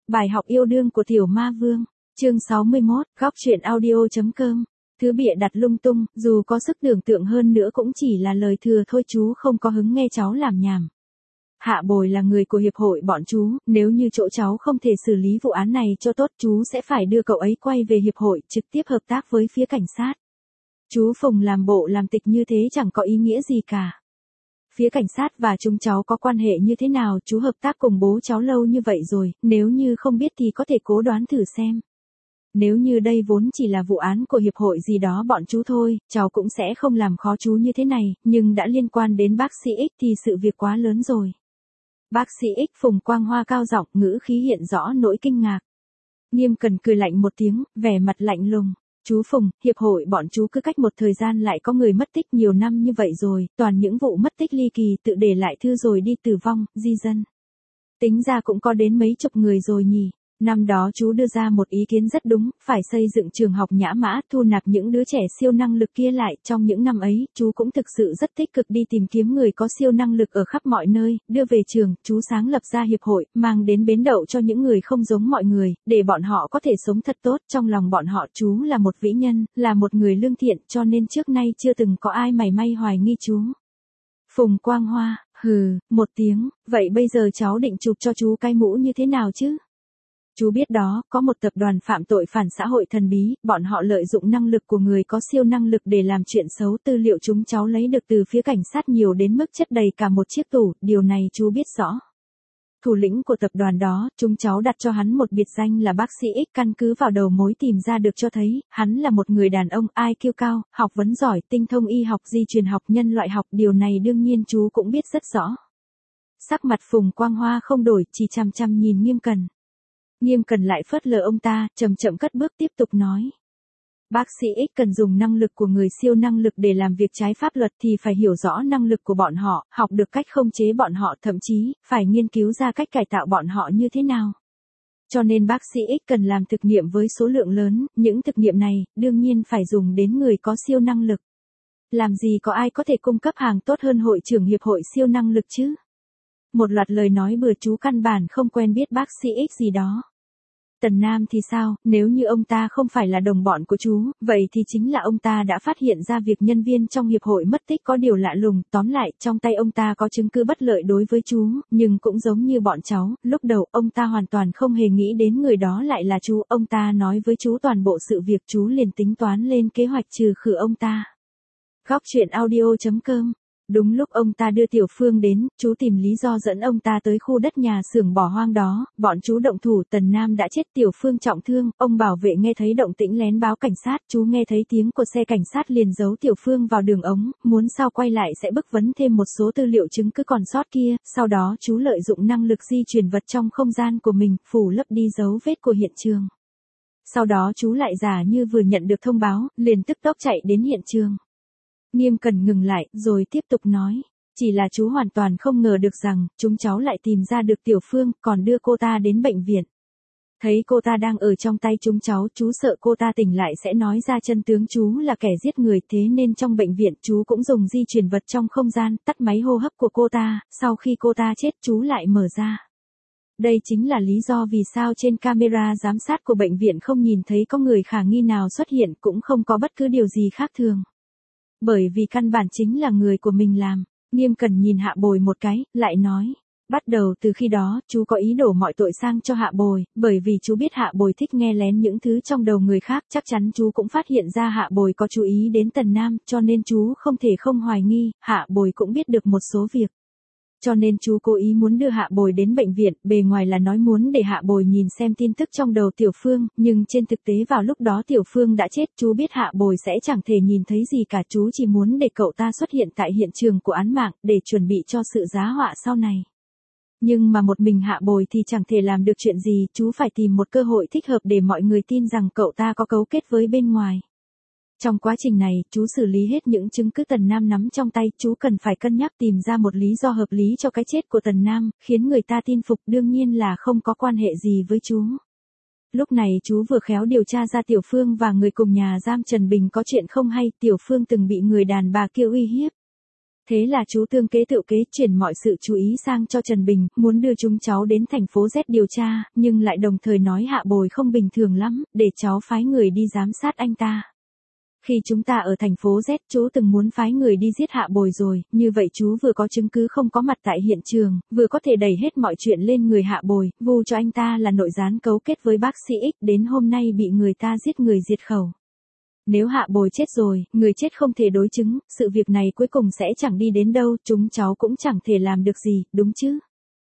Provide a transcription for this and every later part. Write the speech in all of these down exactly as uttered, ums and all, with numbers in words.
Bài học yêu đương của Tiểu Ma Vương, chương sáu mươi mốt, góc truyện audio.com. Thứ bịa đặt lung tung, dù có sức tưởng tượng hơn nữa cũng chỉ là lời thừa thôi, chú không có hứng nghe cháu làm nhảm. Hạ Bồi là người của hiệp hội bọn chú, nếu như chỗ cháu không thể xử lý vụ án này cho tốt, chú sẽ phải đưa cậu ấy quay về hiệp hội, trực tiếp hợp tác với phía cảnh sát. Chú Phùng làm bộ làm tịch như thế chẳng có ý nghĩa gì cả. Phía cảnh sát và chúng cháu có quan hệ như thế nào, chú hợp tác cùng bố cháu lâu như vậy rồi, nếu như không biết thì có thể cố đoán thử xem. Nếu như đây vốn chỉ là vụ án của hiệp hội gì đó bọn chú thôi, cháu cũng sẽ không làm khó chú như thế này, nhưng đã liên quan đến bác sĩ X thì sự việc quá lớn rồi. Bác sĩ X Phùng Quang Hoa cao giọng, ngữ khí hiện rõ nỗi kinh ngạc. Nghiêm Cần cười lạnh một tiếng, vẻ mặt lạnh lùng. Chú Phùng, hiệp hội bọn chú cứ cách một thời gian lại có người mất tích nhiều năm như vậy rồi, toàn những vụ mất tích ly kỳ, tự để lại thư rồi đi tử vong, di dân. Tính ra cũng có đến mấy chục người rồi nhỉ. Năm đó chú đưa ra một ý kiến rất đúng, phải xây dựng trường học Nhã Mã, thu nạp những đứa trẻ siêu năng lực kia lại. Trong những năm ấy, chú cũng thực sự rất tích cực đi tìm kiếm người có siêu năng lực ở khắp mọi nơi, đưa về trường, chú sáng lập ra hiệp hội, mang đến bến đậu cho những người không giống mọi người, để bọn họ có thể sống thật tốt. Trong lòng bọn họ chú là một vĩ nhân, là một người lương thiện, cho nên trước nay chưa từng có ai mảy may hoài nghi chú. Phùng Quang Hoa, hừ, một tiếng, vậy bây giờ cháu định chụp cho chú cái mũ như thế nào chứ? Chú biết đó, có một tập đoàn phạm tội phản xã hội thần bí, bọn họ lợi dụng năng lực của người có siêu năng lực để làm chuyện xấu. Tư liệu chúng cháu lấy được từ phía cảnh sát nhiều đến mức chất đầy cả một chiếc tủ, điều này chú biết rõ. Thủ lĩnh của tập đoàn đó, chúng cháu đặt cho hắn một biệt danh là bác sĩ X, căn cứ vào đầu mối tìm ra được cho thấy, hắn là một người đàn ông i kiu cao, học vấn giỏi, tinh thông y học, di truyền học, nhân loại học, điều này đương nhiên chú cũng biết rất rõ. Sắc mặt Phùng Quang Hoa không đổi, chỉ chằm chằm nhìn Nghiêm Cần. Nghiêm Cần lại phớt lờ ông ta, chậm chậm cất bước tiếp tục nói. Bác sĩ X cần dùng năng lực của người siêu năng lực để làm việc trái pháp luật thì phải hiểu rõ năng lực của bọn họ, học được cách khống chế bọn họ, thậm chí, phải nghiên cứu ra cách cải tạo bọn họ như thế nào. Cho nên bác sĩ X cần làm thực nghiệm với số lượng lớn, những thực nghiệm này, đương nhiên phải dùng đến người có siêu năng lực. Làm gì có ai có thể cung cấp hàng tốt hơn hội trưởng hiệp hội siêu năng lực chứ? Một loạt lời nói bừa, chú căn bản không quen biết bác sĩ X gì đó. Tần Nam thì sao, nếu như ông ta không phải là đồng bọn của chú, vậy thì chính là ông ta đã phát hiện ra việc nhân viên trong hiệp hội mất tích có điều lạ lùng. Tóm lại, trong tay ông ta có chứng cứ bất lợi đối với chú, nhưng cũng giống như bọn cháu, lúc đầu ông ta hoàn toàn không hề nghĩ đến người đó lại là chú. Ông ta nói với chú toàn bộ sự việc, chú liền tính toán lên kế hoạch trừ khử ông ta. Góc truyện audio.com. Đúng lúc ông ta đưa Tiểu Phương đến, chú tìm lý do dẫn ông ta tới khu đất nhà xưởng bỏ hoang đó, bọn chú động thủ. Tần Nam đã chết, Tiểu Phương trọng thương, ông bảo vệ nghe thấy động tĩnh lén báo cảnh sát, chú nghe thấy tiếng của xe cảnh sát liền giấu Tiểu Phương vào đường ống, muốn sau quay lại sẽ bức vấn thêm một số tư liệu chứng cứ còn sót kia, sau đó chú lợi dụng năng lực di chuyển vật trong không gian của mình, phủ lấp đi dấu vết của hiện trường. Sau đó chú lại giả như vừa nhận được thông báo, liền tức tốc chạy đến hiện trường. Nghiêm Cần ngừng lại, rồi tiếp tục nói. Chỉ là chú hoàn toàn không ngờ được rằng, chúng cháu lại tìm ra được Tiểu Phương, còn đưa cô ta đến bệnh viện. Thấy cô ta đang ở trong tay chúng cháu, chú sợ cô ta tỉnh lại sẽ nói ra chân tướng chú là kẻ giết người, thế nên trong bệnh viện chú cũng dùng di chuyển vật trong không gian, tắt máy hô hấp của cô ta, sau khi cô ta chết chú lại mở ra. Đây chính là lý do vì sao trên camera giám sát của bệnh viện không nhìn thấy có người khả nghi nào xuất hiện, cũng không có bất cứ điều gì khác thường. Bởi vì căn bản chính là người của mình làm. Nghiêm Cần nhìn Hạ Bồi một cái, lại nói. Bắt đầu từ khi đó, chú có ý đổ mọi tội sang cho Hạ Bồi, bởi vì chú biết Hạ Bồi thích nghe lén những thứ trong đầu người khác, chắc chắn chú cũng phát hiện ra Hạ Bồi có chú ý đến Tần Nam, cho nên chú không thể không hoài nghi, Hạ Bồi cũng biết được một số việc. Cho nên chú cố ý muốn đưa Hạ Bồi đến bệnh viện, bề ngoài là nói muốn để Hạ Bồi nhìn xem tin tức trong đầu Tiểu Phương, nhưng trên thực tế vào lúc đó Tiểu Phương đã chết, chú biết Hạ Bồi sẽ chẳng thể nhìn thấy gì cả, chú chỉ muốn để cậu ta xuất hiện tại hiện trường của án mạng, để chuẩn bị cho sự giá họa sau này. Nhưng mà một mình Hạ Bồi thì chẳng thể làm được chuyện gì, chú phải tìm một cơ hội thích hợp để mọi người tin rằng cậu ta có cấu kết với bên ngoài. Trong quá trình này, chú xử lý hết những chứng cứ Tần Nam nắm trong tay, chú cần phải cân nhắc tìm ra một lý do hợp lý cho cái chết của Tần Nam, khiến người ta tin phục, đương nhiên là không có quan hệ gì với chú. Lúc này chú vừa khéo điều tra ra Tiểu Phương và người cùng nhà giam Trần Bình có chuyện không hay, Tiểu Phương từng bị người đàn bà kia uy hiếp. Thế là chú tương kế tự kế chuyển mọi sự chú ý sang cho Trần Bình, muốn đưa chúng cháu đến thành phố Z điều tra, nhưng lại đồng thời nói Hạ Bồi không bình thường lắm, để cháu phái người đi giám sát anh ta. Khi chúng ta ở thành phố Z, chú từng muốn phái người đi giết Hạ Bồi rồi, như vậy chú vừa có chứng cứ không có mặt tại hiện trường, vừa có thể đẩy hết mọi chuyện lên người Hạ Bồi, vu cho anh ta là nội gián cấu kết với bác sĩ X, đến hôm nay bị người ta giết người diệt khẩu. Nếu Hạ Bồi chết rồi, người chết không thể đối chứng, sự việc này cuối cùng sẽ chẳng đi đến đâu, chúng cháu cũng chẳng thể làm được gì, đúng chứ?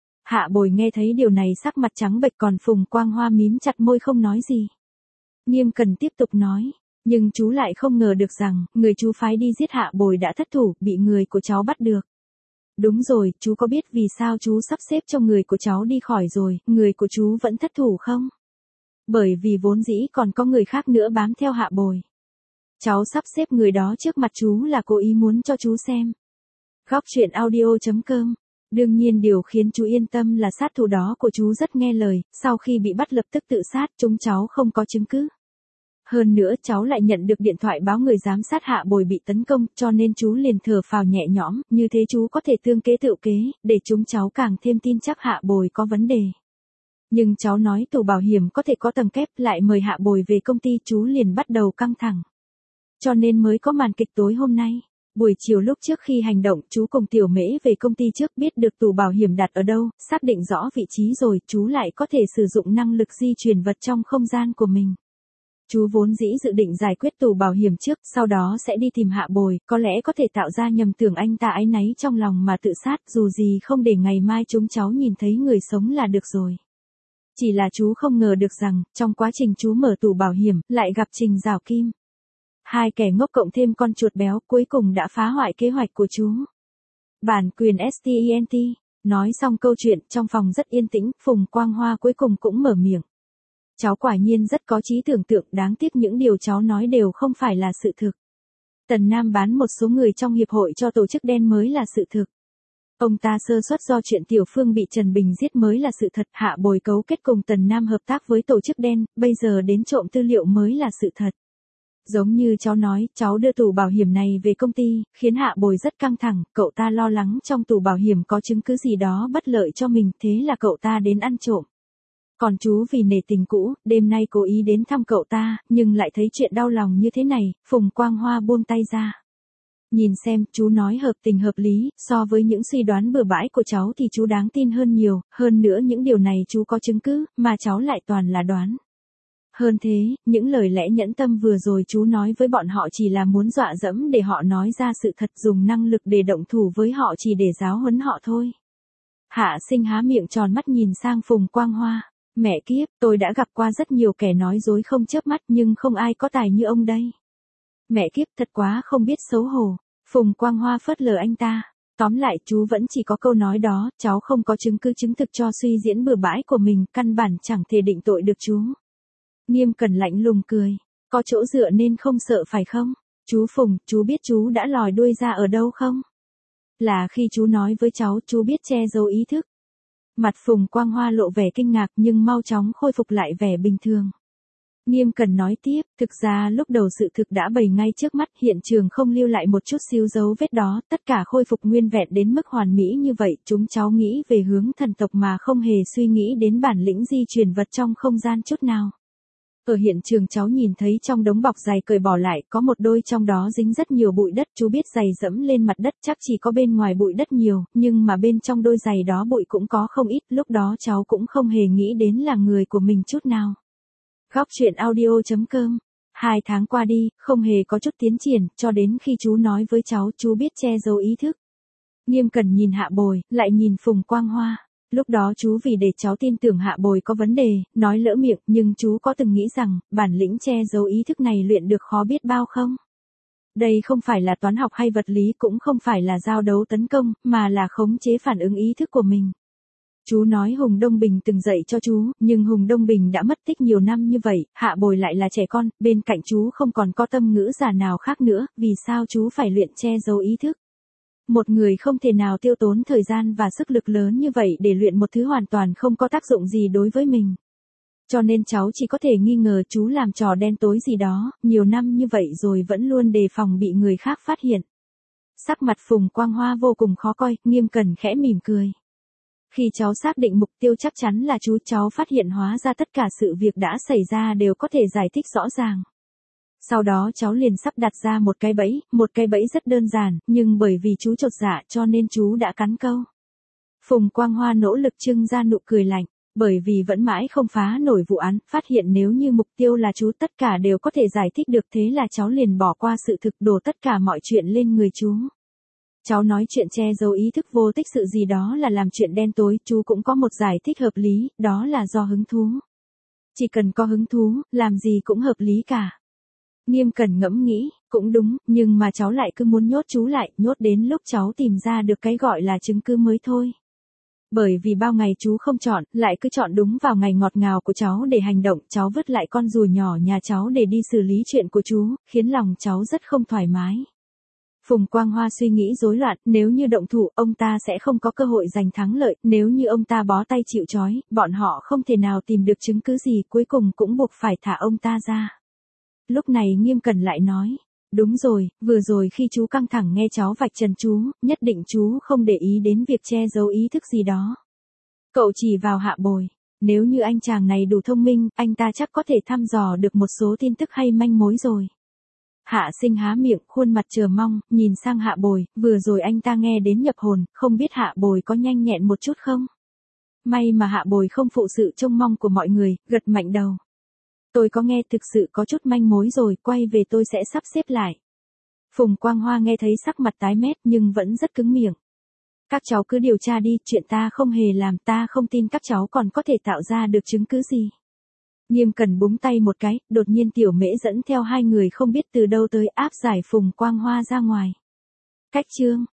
Hạ Bồi nghe thấy điều này sắc mặt trắng bệch, còn Phùng Quang Hoa mím chặt môi không nói gì. Nghiêm Cần tiếp tục nói, nhưng chú lại không ngờ được rằng, người chú phái đi giết Hạ Bồi đã thất thủ, bị người của cháu bắt được. Đúng rồi, chú có biết vì sao chú sắp xếp cho người của cháu đi khỏi rồi, người của chú vẫn thất thủ không? Bởi vì vốn dĩ còn có người khác nữa bám theo Hạ Bồi. Cháu sắp xếp người đó trước mặt chú là cố ý muốn cho chú xem. Góc truyện audio chấm com. Đương nhiên điều khiến chú yên tâm là sát thủ đó của chú rất nghe lời, sau khi bị bắt lập tức tự sát, chúng cháu không có chứng cứ. Hơn nữa cháu lại nhận được điện thoại báo người giám sát Hạ Bồi bị tấn công, cho nên chú liền thở phào nhẹ nhõm, như thế chú có thể tương kế tự kế, để chúng cháu càng thêm tin chắc Hạ Bồi có vấn đề. Nhưng cháu nói tủ bảo hiểm có thể có tầng kép, lại mời Hạ Bồi về công ty, chú liền bắt đầu căng thẳng. Cho nên mới có màn kịch tối hôm nay. Buổi chiều lúc trước khi hành động, chú cùng Tiểu Mễ về công ty trước, biết được tủ bảo hiểm đặt ở đâu, xác định rõ vị trí rồi, chú lại có thể sử dụng năng lực di chuyển vật trong không gian của mình. Chú vốn dĩ dự định giải quyết tủ bảo hiểm trước, sau đó sẽ đi tìm Hạ Bồi, có lẽ có thể tạo ra nhầm tưởng anh ta áy náy trong lòng mà tự sát, dù gì không để ngày mai chúng cháu nhìn thấy người sống là được rồi. Chỉ là chú không ngờ được rằng, trong quá trình chú mở tủ bảo hiểm, lại gặp Trình Giảo Kim. Hai kẻ ngốc cộng thêm con chuột béo cuối cùng đã phá hoại kế hoạch của chú. Bản quyền stent. Nói xong câu chuyện, trong phòng rất yên tĩnh, Phùng Quang Hoa cuối cùng cũng mở miệng. Cháu quả nhiên rất có trí tưởng tượng, đáng tiếc những điều cháu nói đều không phải là sự thực. Tần Nam bán một số người trong hiệp hội cho tổ chức đen mới là sự thực. Ông ta sơ suất do chuyện Tiểu Phương bị Trần Bình giết mới là sự thật, Hạ Bồi cấu kết cùng Tần Nam hợp tác với tổ chức đen, bây giờ đến trộm tư liệu mới là sự thật. Giống như cháu nói, cháu đưa tủ bảo hiểm này về công ty, khiến Hạ Bồi rất căng thẳng, cậu ta lo lắng trong tủ bảo hiểm có chứng cứ gì đó bất lợi cho mình, thế là cậu ta đến ăn trộm. Còn chú vì nể tình cũ, đêm nay cố ý đến thăm cậu ta, nhưng lại thấy chuyện đau lòng như thế này, Phùng Quang Hoa buông tay ra. Nhìn xem, chú nói hợp tình hợp lý, so với những suy đoán bừa bãi của cháu thì chú đáng tin hơn nhiều, hơn nữa những điều này chú có chứng cứ, mà cháu lại toàn là đoán. Hơn thế, những lời lẽ nhẫn tâm vừa rồi chú nói với bọn họ chỉ là muốn dọa dẫm để họ nói ra sự thật, dùng năng lực để động thủ với họ chỉ để giáo huấn họ thôi. Hạ Sinh há miệng tròn mắt nhìn sang Phùng Quang Hoa. Mẹ kiếp, tôi đã gặp qua rất nhiều kẻ nói dối không chớp mắt nhưng không ai có tài như ông đây. Mẹ kiếp, thật quá không biết xấu hổ. Phùng Quang Hoa phớt lờ anh ta. Tóm lại chú vẫn chỉ có câu nói đó, cháu không có chứng cứ chứng thực cho suy diễn bừa bãi của mình, căn bản chẳng thể định tội được chú. Nghiêm Cẩn lạnh lùng cười. Có chỗ dựa nên không sợ phải không? Chú Phùng, chú biết chú đã lòi đuôi ra ở đâu không? Là khi chú nói với cháu, chú biết che giấu ý thức. Mặt Phùng Quang Hoa lộ vẻ kinh ngạc nhưng mau chóng khôi phục lại vẻ bình thường. Nghiêm Cẩn nói tiếp, thực ra lúc đầu sự thực đã bày ngay trước mắt, hiện trường không lưu lại một chút xíu dấu vết đó, tất cả khôi phục nguyên vẹn đến mức hoàn mỹ như vậy, chúng cháu nghĩ về hướng thần tộc mà không hề suy nghĩ đến bản lĩnh di chuyển vật trong không gian chút nào. Ở hiện trường cháu nhìn thấy trong đống bọc giày cởi bỏ lại, có một đôi trong đó dính rất nhiều bụi đất, chú biết giày dẫm lên mặt đất chắc chỉ có bên ngoài bụi đất nhiều, nhưng mà bên trong đôi giày đó bụi cũng có không ít, lúc đó cháu cũng không hề nghĩ đến là người của mình chút nào. Góc truyện audio chấm com. Hai tháng qua đi, không hề có chút tiến triển, cho đến khi chú nói với cháu, chú biết che giấu ý thức. Nghiêm Cẩn nhìn Hạ Bồi, lại nhìn Phùng Quang Hoa. Lúc đó chú vì để cháu tin tưởng Hạ Bồi có vấn đề, nói lỡ miệng, nhưng chú có từng nghĩ rằng, bản lĩnh che giấu ý thức này luyện được khó biết bao không? Đây không phải là toán học hay vật lý, cũng không phải là giao đấu tấn công, mà là khống chế phản ứng ý thức của mình. Chú nói Hùng Đông Bình từng dạy cho chú, nhưng Hùng Đông Bình đã mất tích nhiều năm như vậy, Hạ Bồi lại là trẻ con, bên cạnh chú không còn có tâm ngữ giả nào khác nữa, vì sao chú phải luyện che giấu ý thức? Một người không thể nào tiêu tốn thời gian và sức lực lớn như vậy để luyện một thứ hoàn toàn không có tác dụng gì đối với mình. Cho nên cháu chỉ có thể nghi ngờ chú làm trò đen tối gì đó, nhiều năm như vậy rồi vẫn luôn đề phòng bị người khác phát hiện. Sắc mặt Phùng Quang Hoa vô cùng khó coi, Nghiêm Cẩn khẽ mỉm cười. Khi cháu xác định mục tiêu chắc chắn là chú, cháu phát hiện hóa ra tất cả sự việc đã xảy ra đều có thể giải thích rõ ràng. Sau đó cháu liền sắp đặt ra một cái bẫy, một cái bẫy rất đơn giản, nhưng bởi vì chú chột dạ cho nên chú đã cắn câu. Phùng Quang Hoa nỗ lực trưng ra nụ cười lạnh, bởi vì vẫn mãi không phá nổi vụ án, phát hiện nếu như mục tiêu là chú tất cả đều có thể giải thích được, thế là cháu liền bỏ qua sự thực, đổ tất cả mọi chuyện lên người chú. Cháu nói chuyện che giấu ý thức vô tích sự gì đó là làm chuyện đen tối, chú cũng có một giải thích hợp lý, đó là do hứng thú. Chỉ cần có hứng thú, làm gì cũng hợp lý cả. Nghiêm Cẩn ngẫm nghĩ, cũng đúng, nhưng mà cháu lại cứ muốn nhốt chú lại, nhốt đến lúc cháu tìm ra được cái gọi là chứng cứ mới thôi. Bởi vì bao ngày chú không chọn, lại cứ chọn đúng vào ngày ngọt ngào của cháu để hành động, cháu vứt lại con rùa nhỏ nhà cháu để đi xử lý chuyện của chú, khiến lòng cháu rất không thoải mái. Phùng Quang Hoa suy nghĩ rối loạn, nếu như động thủ, ông ta sẽ không có cơ hội giành thắng lợi, nếu như ông ta bó tay chịu trói, bọn họ không thể nào tìm được chứng cứ gì, cuối cùng cũng buộc phải thả ông ta ra. Lúc này Nghiêm Cẩn lại nói, đúng rồi, vừa rồi khi chú căng thẳng nghe cháu vạch trần chú, nhất định chú không để ý đến việc che giấu ý thức gì đó. Cậu chỉ vào Hạ Bồi, nếu như anh chàng này đủ thông minh, anh ta chắc có thể thăm dò được một số tin tức hay manh mối rồi. Hạ Sinh há miệng, khuôn mặt chờ mong, nhìn sang Hạ Bồi, vừa rồi anh ta nghe đến nhập hồn, không biết Hạ Bồi có nhanh nhẹn một chút không? May mà Hạ Bồi không phụ sự trông mong của mọi người, gật mạnh đầu. Tôi có nghe, thực sự có chút manh mối rồi, quay về tôi sẽ sắp xếp lại. Phùng Quang Hoa nghe thấy sắc mặt tái mét nhưng vẫn rất cứng miệng. Các cháu cứ điều tra đi, chuyện ta không hề làm, ta không tin các cháu còn có thể tạo ra được chứng cứ gì. Nghiêm Cẩn búng tay một cái, đột nhiên Tiểu Mễ dẫn theo hai người không biết từ đâu tới áp giải Phùng Quang Hoa ra ngoài. Cách chương